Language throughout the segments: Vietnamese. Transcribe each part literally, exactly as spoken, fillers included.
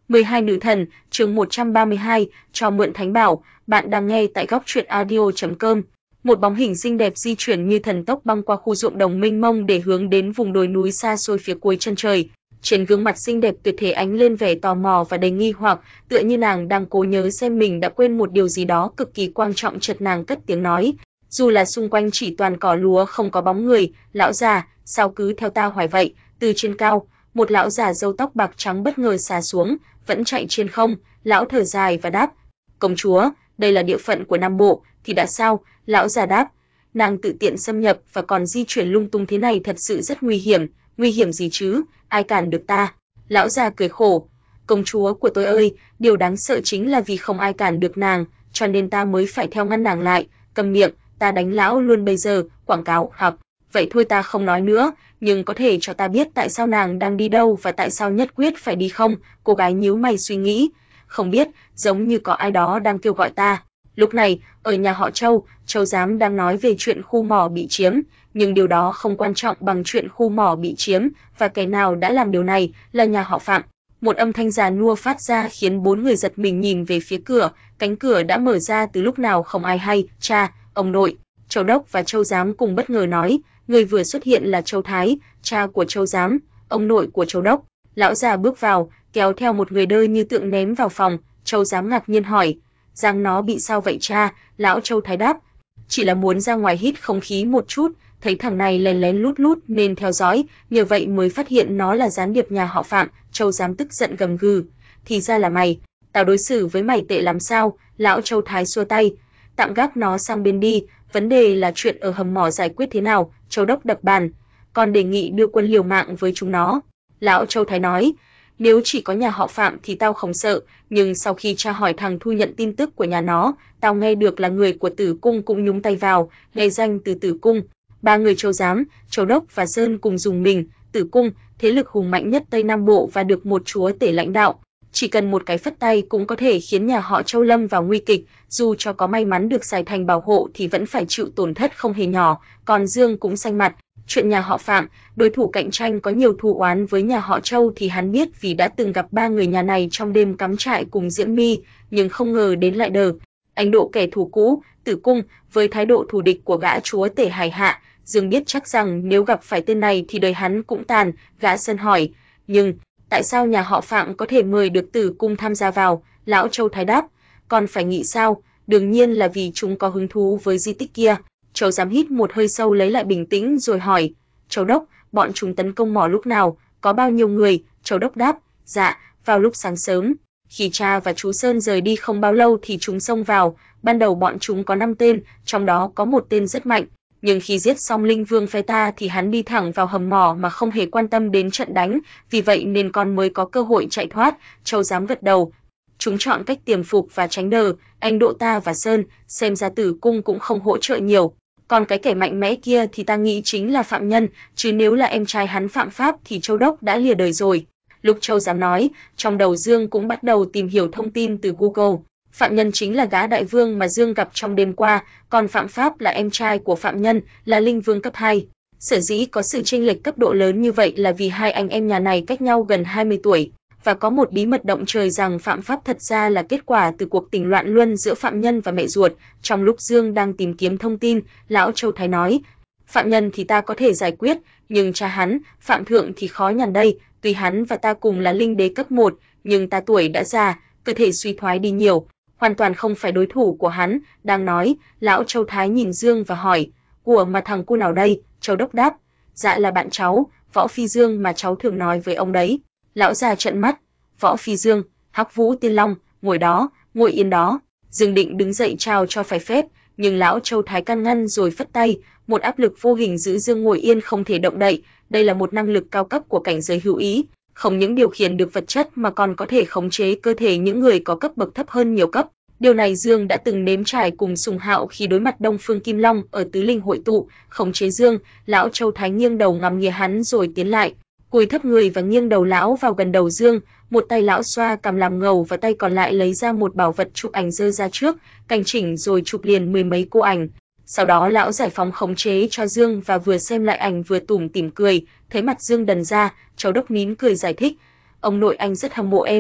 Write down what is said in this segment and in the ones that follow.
mười hai Nữ thần, chương một trăm ba mươi hai, cho mượn thánh bảo, bạn đang nghe tại góc truyện audio chấm com. Một bóng hình xinh đẹp di chuyển như thần tốc băng qua khu ruộng đồng mênh mông để hướng đến vùng đồi núi xa xôi phía cuối chân trời. Trên gương mặt xinh đẹp tuyệt thế ánh lên vẻ tò mò và đầy nghi hoặc, tựa như nàng đang cố nhớ xem mình đã quên một điều gì đó cực kỳ quan trọng. Chợt nàng cất tiếng nói, dù là xung quanh chỉ toàn cỏ lúa không có bóng người, lão già, sao cứ theo ta hoài vậy? Từ trên cao, một lão già râu tóc bạc trắng bất ngờ xà xuống, vẫn chạy trên không. Lão thở dài và đáp, công chúa, đây là địa phận của Nam Bộ, thì đã sao? Lão già đáp, nàng tự tiện xâm nhập và còn di chuyển lung tung thế này thật sự rất nguy hiểm. Nguy hiểm gì chứ, ai cản được ta? Lão già cười khổ, công chúa của tôi ơi, điều đáng sợ chính là vì không ai cản được nàng, cho nên ta mới phải theo ngăn nàng lại. Cầm miệng, ta đánh lão luôn bây giờ. Quảng cáo học, vậy thôi ta không nói nữa, nhưng có thể cho ta biết tại sao nàng đang đi đâu và tại sao nhất quyết phải đi không? Cô gái nhíu mày suy nghĩ, không biết, giống như có ai đó đang kêu gọi ta. Lúc này, ở nhà họ Châu, Châu giám đang nói về chuyện khu mỏ bị chiếm, nhưng điều đó không quan trọng bằng chuyện khu mỏ bị chiếm, và kẻ nào đã làm điều này là nhà họ Phạm. Một âm thanh già nua phát ra khiến bốn người giật mình nhìn về phía cửa, cánh cửa đã mở ra từ lúc nào không ai hay. Cha, ông nội, Châu đốc và Châu giám cùng bất ngờ nói, người vừa xuất hiện là Châu Thái, cha của Châu giám, ông nội của Châu đốc. Lão già bước vào, kéo theo một người đơ như tượng ném vào phòng. Châu giám ngạc nhiên hỏi, Giang nó bị sao vậy cha? Lão Châu Thái đáp, chỉ là muốn ra ngoài hít không khí một chút, thấy thằng này lén lén lút lút nên theo dõi, nhờ vậy mới phát hiện nó là gián điệp nhà họ Phạm. Châu giám tức giận gầm gừ, thì ra là mày, tao đối xử với mày tệ lắm sao? Lão Châu Thái xua tay, tạm gác nó sang bên đi, vấn đề là chuyện ở hầm mỏ giải quyết thế nào? Châu đốc đập bàn, còn đề nghị đưa quân liều mạng với chúng nó. Lão Châu Thái nói, nếu chỉ có nhà họ Phạm thì tao không sợ, nhưng sau khi tra hỏi thằng Thu nhận tin tức của nhà nó, tao nghe được là người của Tử Cung cũng nhúng tay vào, nghe danh từ Tử Cung. Ba người Châu giám, Châu đốc và Sơn cùng dùng mình. Tử Cung, thế lực hùng mạnh nhất Tây Nam Bộ và được một chúa tể lãnh đạo, chỉ cần một cái phất tay cũng có thể khiến nhà họ Châu lâm vào nguy kịch, dù cho có may mắn được Sài Thành bảo hộ thì vẫn phải chịu tổn thất không hề nhỏ. Còn Dương cũng xanh mặt, chuyện nhà họ Phạm, đối thủ cạnh tranh có nhiều thù oán với nhà họ Châu thì hắn biết vì đã từng gặp ba người nhà này trong đêm cắm trại cùng Diễm My, nhưng không ngờ đến lại đờ. Anh độ kẻ thù cũ, Tử Cung, với thái độ thù địch của gã chúa tể hài hạ, Dương biết chắc rằng nếu gặp phải tên này thì đời hắn cũng tàn. Gã Sơn hỏi, nhưng tại sao nhà họ Phạm có thể mời được Tử Cung tham gia vào? Lão Châu Thái đáp, còn phải nghĩ sao, đương nhiên là vì chúng có hứng thú với di tích kia. Châu giám hít một hơi sâu lấy lại bình tĩnh rồi hỏi, Châu đốc, bọn chúng tấn công mỏ lúc nào, có bao nhiêu người? Châu đốc đáp, dạ, vào lúc sáng sớm. Khi cha và chú Sơn rời đi không bao lâu thì chúng xông vào, ban đầu bọn chúng có năm tên, trong đó có một tên rất mạnh, nhưng khi giết xong Linh Vương phe ta thì hắn đi thẳng vào hầm mỏ mà không hề quan tâm đến trận đánh, vì vậy nên con mới có cơ hội chạy thoát. Châu giám gật đầu, chúng chọn cách tiềm phục và tránh đờ, anh Độ ta và Sơn, xem ra Tử Cung cũng không hỗ trợ nhiều. Còn cái kẻ mạnh mẽ kia thì ta nghĩ chính là Phạm Nhân, chứ nếu là em trai hắn phạm pháp thì Châu đốc đã lìa đời rồi. Lúc Châu giám nói, trong đầu Dương cũng bắt đầu tìm hiểu thông tin từ Google. Phạm Nhân chính là gã đại vương mà Dương gặp trong đêm qua, còn Phạm Pháp là em trai của Phạm Nhân, là linh vương cấp hai. Sở dĩ có sự chênh lệch cấp độ lớn như vậy là vì hai anh em nhà này cách nhau gần hai mươi tuổi, và có một bí mật động trời rằng Phạm Pháp thật ra là kết quả từ cuộc tình loạn luân giữa Phạm Nhân và mẹ ruột. Trong lúc Dương đang tìm kiếm thông tin, lão Châu Thái nói, Phạm Nhân thì ta có thể giải quyết, nhưng cha hắn, Phạm Thượng thì khó nhằn đây, tuy hắn và ta cùng là linh đế cấp một, nhưng ta tuổi đã già, cơ thể suy thoái đi nhiều, hoàn toàn không phải đối thủ của hắn. Đang nói, lão Châu Thái nhìn Dương và hỏi, của mà thằng cu nào đây? Châu đốc đáp, dạ là bạn cháu, Võ Phi Dương mà cháu thường nói với ông đấy. Lão già trợn mắt, Võ Phi Dương, Hắc Vũ Tiên Long, ngồi đó, ngồi yên đó. Dương định đứng dậy chào cho phải phép, nhưng lão Châu Thái can ngăn rồi phất tay, một áp lực vô hình giữ Dương ngồi yên không thể động đậy. Đây là một năng lực cao cấp của cảnh giới hữu ý, không những điều khiển được vật chất mà còn có thể khống chế cơ thể những người có cấp bậc thấp hơn nhiều cấp. Điều này Dương đã từng nếm trải cùng Sùng Hạo khi đối mặt Đông Phương Kim Long ở Tứ Linh hội tụ. Khống chế Dương, lão Châu Thái nghiêng đầu ngắm nghía hắn rồi tiến lại, cúi thấp người và nghiêng đầu lão vào gần đầu Dương, một tay lão xoa cằm làm ngầu và tay còn lại lấy ra một bảo vật chụp ảnh giơ ra trước, cảnh chỉnh rồi chụp liền mười mấy cô ảnh. Sau đó lão giải phóng khống chế cho Dương và vừa xem lại ảnh vừa tủm tỉm cười, thấy mặt Dương đần ra, Châu đốc nín cười giải thích, ông nội anh rất hâm mộ em.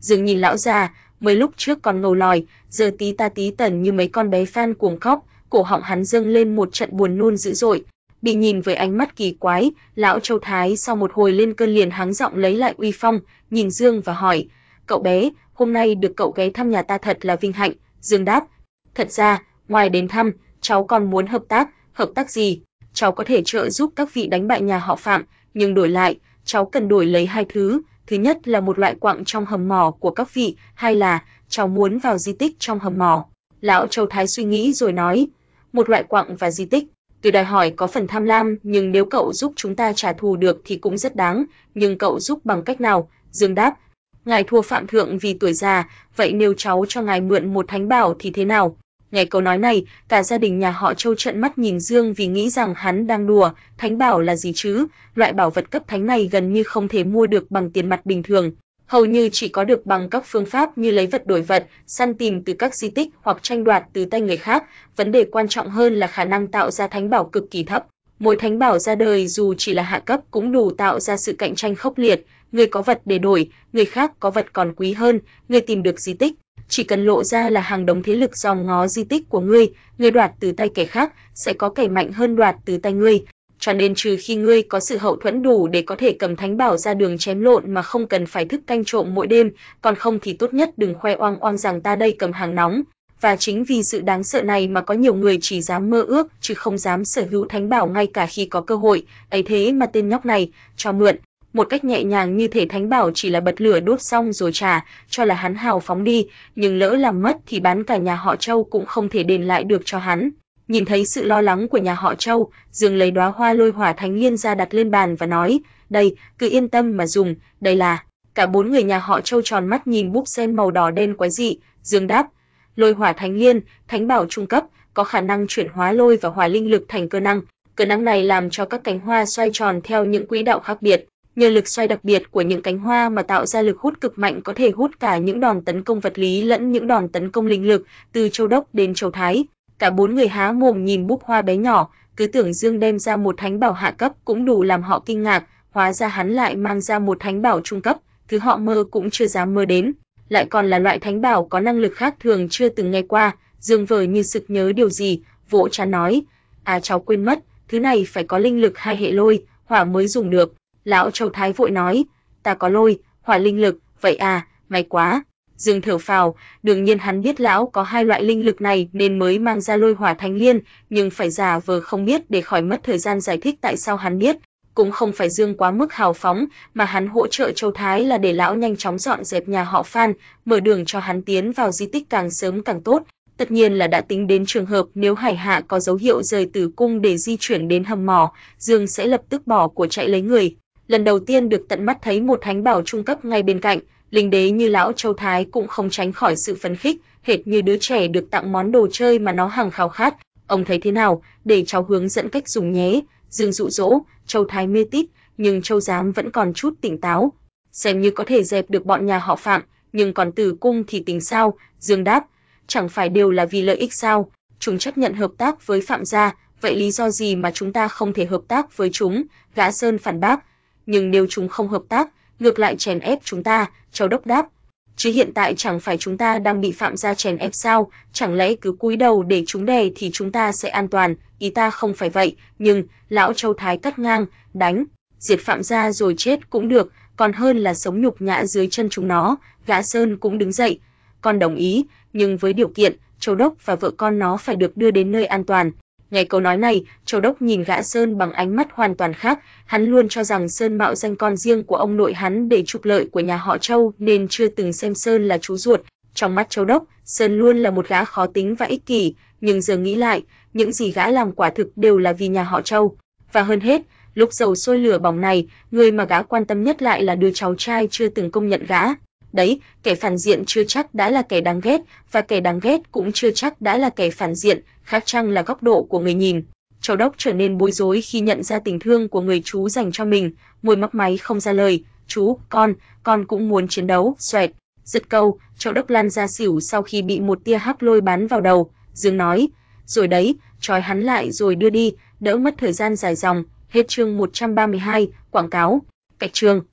Dương nhìn lão già, mới lúc trước còn ngầu lòi, giờ tí ta tí tẩn như mấy con bé fan cuồng khóc, cổ họng hắn dâng lên một trận buồn nôn dữ dội. Bị nhìn với ánh mắt kỳ quái, lão Châu Thái sau một hồi lên cơn liền hắng giọng lấy lại uy phong, nhìn Dương và hỏi: "Cậu bé, hôm nay được cậu ghé thăm nhà ta thật là vinh hạnh." Dương đáp: "Thật ra, ngoài đến thăm, cháu còn muốn hợp tác." "Hợp tác gì?" "Cháu có thể trợ giúp các vị đánh bại nhà họ Phạm, nhưng đổi lại, cháu cần đổi lấy hai thứ. Thứ nhất là một loại quặng trong hầm mỏ của các vị, hai là cháu muốn vào di tích trong hầm mỏ." Lão Châu Thái suy nghĩ rồi nói: "Một loại quặng và di tích, từ đòi hỏi có phần tham lam, nhưng nếu cậu giúp chúng ta trả thù được thì cũng rất đáng, nhưng cậu giúp bằng cách nào?" Dương đáp: "Ngài thua Phạm thượng vì tuổi già, vậy nếu cháu cho ngài mượn một thánh bảo thì thế nào?" Nghe câu nói này, cả gia đình nhà họ Châu trợn mắt nhìn Dương vì nghĩ rằng hắn đang đùa. Thánh bảo là gì chứ? Loại bảo vật cấp thánh này gần như không thể mua được bằng tiền mặt bình thường, hầu như chỉ có được bằng các phương pháp như lấy vật đổi vật, săn tìm từ các di tích hoặc tranh đoạt từ tay người khác. Vấn đề quan trọng hơn là khả năng tạo ra thánh bảo cực kỳ thấp. Mỗi thánh bảo ra đời dù chỉ là hạ cấp cũng đủ tạo ra sự cạnh tranh khốc liệt. Người có vật để đổi, người khác có vật còn quý hơn. Người tìm được di tích, chỉ cần lộ ra là hàng đống thế lực dòm ngó di tích của ngươi, ngươi đoạt từ tay kẻ khác, sẽ có kẻ mạnh hơn đoạt từ tay ngươi. Cho nên trừ khi ngươi có sự hậu thuẫn đủ để có thể cầm thánh bảo ra đường chém lộn mà không cần phải thức canh trộm mỗi đêm, còn không thì tốt nhất đừng khoe oang oang rằng ta đây cầm hàng nóng. Và chính vì sự đáng sợ này mà có nhiều người chỉ dám mơ ước chứ không dám sở hữu thánh bảo ngay cả khi có cơ hội. Ấy thế mà tên nhóc này cho mượn một cách nhẹ nhàng như thể thánh bảo chỉ là bật lửa đốt xong rồi trả, cho là hắn hào phóng đi, nhưng lỡ làm mất thì bán cả nhà họ Châu cũng không thể đền lại được cho hắn. Nhìn thấy sự lo lắng của nhà họ Châu, Dương lấy đóa hoa lôi hỏa thánh liên ra đặt lên bàn và nói: "Đây, cứ yên tâm mà dùng, đây là..." Cả bốn người nhà họ Châu tròn mắt nhìn búp sen màu đỏ đen quái dị. Dương đáp: "Lôi hỏa thánh liên, thánh bảo trung cấp, có khả năng chuyển hóa lôi và hỏa linh lực thành cơ năng. Cơ năng này làm cho các cánh hoa xoay tròn theo những quỹ đạo khác biệt. Nhờ lực xoay đặc biệt của những cánh hoa mà tạo ra lực hút cực mạnh có thể hút cả những đòn tấn công vật lý lẫn những đòn tấn công linh lực, từ Châu Đốc đến Châu Thái." Cả bốn người há mồm nhìn búp hoa bé nhỏ, cứ tưởng Dương đem ra một thánh bảo hạ cấp cũng đủ làm họ kinh ngạc, hóa ra hắn lại mang ra một thánh bảo trung cấp, thứ họ mơ cũng chưa dám mơ đến, lại còn là loại thánh bảo có năng lực khác thường chưa từng nghe qua. Dương vờ như sực nhớ điều gì, vỗ trán nói: "À cháu quên mất, thứ này phải có linh lực hai hệ lôi, hỏa mới dùng được." Lão Châu Thái vội nói: "Ta có lôi, hỏa linh lực, vậy à, may quá." Dương thở phào, đương nhiên hắn biết lão có hai loại linh lực này nên mới mang ra lôi hỏa thánh liên, nhưng phải giả vờ không biết để khỏi mất thời gian giải thích tại sao hắn biết. Cũng không phải Dương quá mức hào phóng, mà hắn hỗ trợ Châu Thái là để lão nhanh chóng dọn dẹp nhà họ Phan, mở đường cho hắn tiến vào di tích càng sớm càng tốt. Tất nhiên là đã tính đến trường hợp nếu Hải Hạ có dấu hiệu rời Tử cung để di chuyển đến hầm mỏ, Dương sẽ lập tức bỏ của chạy lấy người. Lần đầu tiên được tận mắt thấy một thánh bảo trung cấp ngay bên cạnh, linh đế như lão Châu Thái cũng không tránh khỏi sự phấn khích, hệt như đứa trẻ được tặng món đồ chơi mà nó hằng khao khát. "Ông thấy thế nào, để cháu hướng dẫn cách dùng nhé." Dương dụ dỗ. Châu Thái mê tít, nhưng Châu Giám vẫn còn chút tỉnh táo. "Xem như có thể dẹp được bọn nhà họ Phạm, nhưng còn Tử cung thì tính sao?" Dương đáp: "Chẳng phải đều là vì lợi ích sao? Chúng chấp nhận hợp tác với Phạm gia, vậy lý do gì mà chúng ta không thể hợp tác với chúng?" Gã Sơn phản bác. "Nhưng nếu chúng không hợp tác, ngược lại chèn ép chúng ta." Châu Đốc đáp: "Chứ hiện tại chẳng phải chúng ta đang bị Phạm gia chèn ép sao? Chẳng lẽ cứ cúi đầu để chúng đè thì chúng ta sẽ an toàn?" "Ý ta không phải vậy, nhưng..." Lão Châu Thái cắt ngang: "Đánh, diệt Phạm gia rồi chết cũng được, còn hơn là sống nhục nhã dưới chân chúng nó." Gã Sơn cũng đứng dậy: "Con đồng ý, nhưng với điều kiện, Châu Đốc và vợ con nó phải được đưa đến nơi an toàn." Nghe câu nói này, Châu Đốc nhìn gã Sơn bằng ánh mắt hoàn toàn khác. Hắn luôn cho rằng Sơn mạo danh con riêng của ông nội hắn để trục lợi của nhà họ Châu nên chưa từng xem Sơn là chú ruột. Trong mắt Châu Đốc, Sơn luôn là một gã khó tính và ích kỷ, nhưng giờ nghĩ lại, những gì gã làm quả thực đều là vì nhà họ Châu. Và hơn hết, lúc dầu sôi lửa bỏng này, người mà gã quan tâm nhất lại là đứa cháu trai chưa từng công nhận gã. Đấy, kẻ phản diện chưa chắc đã là kẻ đáng ghét, và kẻ đáng ghét cũng chưa chắc đã là kẻ phản diện, khác chăng là góc độ của người nhìn. Châu Đốc trở nên bối rối khi nhận ra tình thương của người chú dành cho mình, môi mấp máy không ra lời. "Chú, con, con cũng muốn chiến đấu." Xoẹt, dứt câu, Châu Đốc lăn ra xỉu sau khi bị một tia hắc lôi bắn vào đầu. Dương nói: "Rồi đấy, trói hắn lại rồi đưa đi, đỡ mất thời gian dài dòng." Hết chương một trăm ba mươi hai, quảng cáo. Cạch chương.